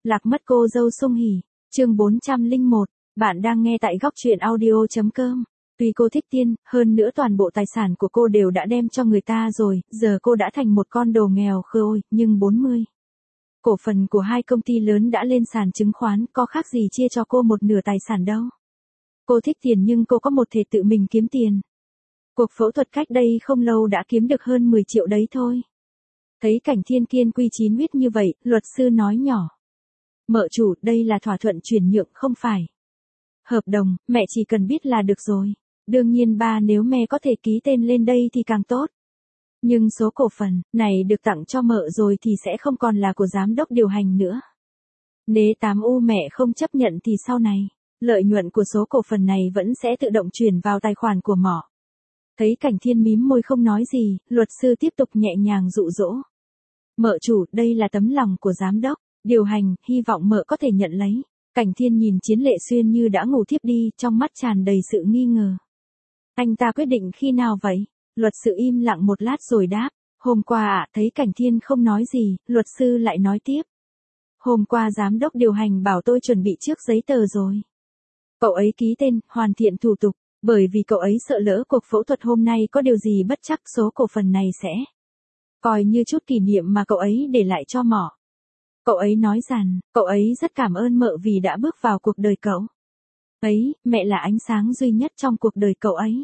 Lạc mất cô dâu Sung Hỉ, chương 401, bạn đang nghe tại góc truyện audio.com. Tuy cô thích Tiên, hơn nữa toàn bộ tài sản của cô đều đã đem cho người ta rồi, giờ cô đã thành một con đồ nghèo khôi, nhưng 40. Cổ phần của hai công ty lớn đã lên sàn chứng khoán, có khác gì chia cho cô một nửa tài sản đâu. Cô thích tiền nhưng cô có một thể tự mình kiếm tiền. Cuộc phẫu thuật cách đây không lâu đã kiếm được hơn 10 triệu đấy thôi. Thấy Cảnh Thiên kiên quy chí huyết như vậy, luật sư nói nhỏ. Mợ chủ, đây là thỏa thuận chuyển nhượng không phải hợp đồng, mẹ chỉ cần biết là được rồi. Đương nhiên ba nếu mẹ có thể ký tên lên đây thì càng tốt. Nhưng số cổ phần này được tặng cho mợ rồi thì sẽ không còn là của giám đốc điều hành nữa. Nếu 8U mẹ không chấp nhận thì sau này, lợi nhuận của số cổ phần này vẫn sẽ tự động chuyển vào tài khoản của mỏ. Thấy Cảnh Thiên mím môi không nói gì, luật sư tiếp tục nhẹ nhàng dụ dỗ. Mợ chủ, đây là tấm lòng của giám đốc điều hành, hy vọng mợ có thể nhận lấy. Cảnh Thiên nhìn Chiến Lệ Xuyên như đã ngủ thiếp đi, trong mắt tràn đầy sự nghi ngờ. Anh ta quyết định khi nào vậy? Luật sư im lặng một lát rồi đáp. Hôm qua thấy Cảnh Thiên không nói gì, luật sư lại nói tiếp. Hôm qua giám đốc điều hành bảo tôi chuẩn bị trước giấy tờ rồi. Cậu ấy ký tên, hoàn thiện thủ tục, bởi vì cậu ấy sợ lỡ cuộc phẫu thuật hôm nay có điều gì bất trắc số cổ phần này sẽ coi như chút kỷ niệm mà cậu ấy để lại cho mỏ. Cậu ấy nói rằng, cậu ấy rất cảm ơn mợ vì đã bước vào cuộc đời cậu ấy, mẹ là ánh sáng duy nhất trong cuộc đời cậu ấy.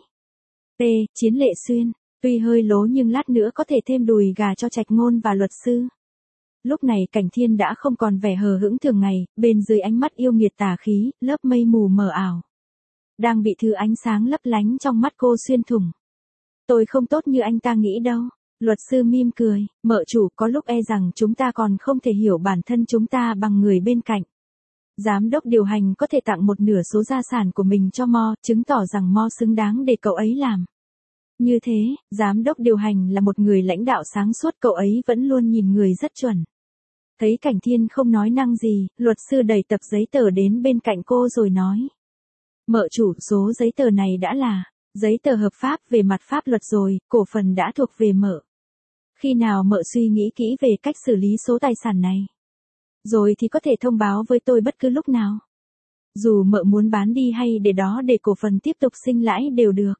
Chiến Lệ Xuyên, tuy hơi lố nhưng lát nữa có thể thêm đùi gà cho Trạch Ngôn và luật sư. Lúc này Cảnh Thiên đã không còn vẻ hờ hững thường ngày, bên dưới ánh mắt yêu nghiệt tà khí, lớp mây mù mờ ảo đang bị thứ ánh sáng lấp lánh trong mắt cô xuyên thủng. Tôi không tốt như anh ta nghĩ đâu. Luật sư mỉm cười, mợ chủ, có lúc e rằng chúng ta còn không thể hiểu bản thân chúng ta bằng người bên cạnh. Giám đốc điều hành có thể tặng một nửa số gia sản của mình cho Mo, chứng tỏ rằng Mo xứng đáng để cậu ấy làm. Như thế, giám đốc điều hành là một người lãnh đạo sáng suốt, cậu ấy vẫn luôn nhìn người rất chuẩn. Thấy Cảnh Thiên không nói năng gì, luật sư đẩy tập giấy tờ đến bên cạnh cô rồi nói. Mợ chủ, số giấy tờ này đã là giấy tờ hợp pháp về mặt pháp luật rồi, cổ phần đã thuộc về mợ. Khi nào mợ suy nghĩ kỹ về cách xử lý số tài sản này rồi thì có thể thông báo với tôi bất cứ lúc nào. Dù mợ muốn bán đi hay để đó để cổ phần tiếp tục sinh lãi đều được.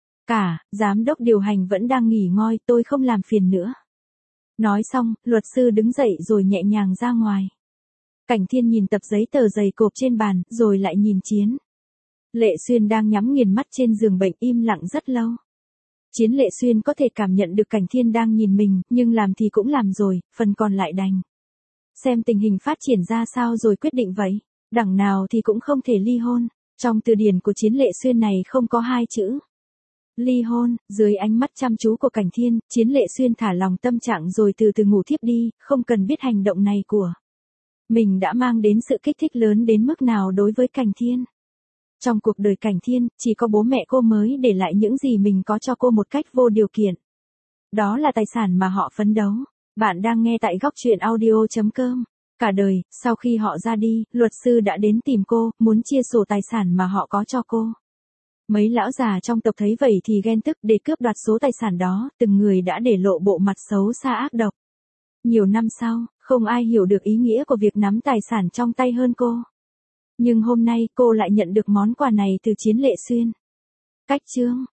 Giám đốc điều hành vẫn đang nghỉ ngơi, tôi không làm phiền nữa. Nói xong, luật sư đứng dậy rồi nhẹ nhàng ra ngoài. Cảnh Thiên nhìn tập giấy tờ dày cộp trên bàn, rồi lại nhìn Chiến Lệ Xuyên đang nhắm nghiền mắt trên giường bệnh im lặng rất lâu. Chiến Lệ Xuyên có thể cảm nhận được Cảnh Thiên đang nhìn mình, nhưng làm thì cũng làm rồi, phần còn lại đành xem tình hình phát triển ra sao rồi quyết định vậy. Đằng nào thì cũng không thể ly hôn. Trong từ điển của Chiến Lệ Xuyên này không có hai chữ ly hôn. Dưới ánh mắt chăm chú của Cảnh Thiên, Chiến Lệ Xuyên thả lòng tâm trạng rồi từ từ ngủ thiếp đi, không cần biết hành động này của mình đã mang đến sự kích thích lớn đến mức nào đối với Cảnh Thiên. Trong cuộc đời Cảnh Thiên, chỉ có bố mẹ cô mới để lại những gì mình có cho cô một cách vô điều kiện. Đó là tài sản mà họ phấn đấu. Bạn đang nghe tại góc truyện audio.com. Cả đời, sau khi họ ra đi, luật sư đã đến tìm cô, muốn chia sổ tài sản mà họ có cho cô. Mấy lão già trong tộc thấy vậy thì ghen tức để cướp đoạt số tài sản đó, từng người đã để lộ bộ mặt xấu xa ác độc. Nhiều năm sau, không ai hiểu được ý nghĩa của việc nắm tài sản trong tay hơn cô. Nhưng hôm nay cô lại nhận được món quà này từ Chiến Lệ Xuyên. Cách chương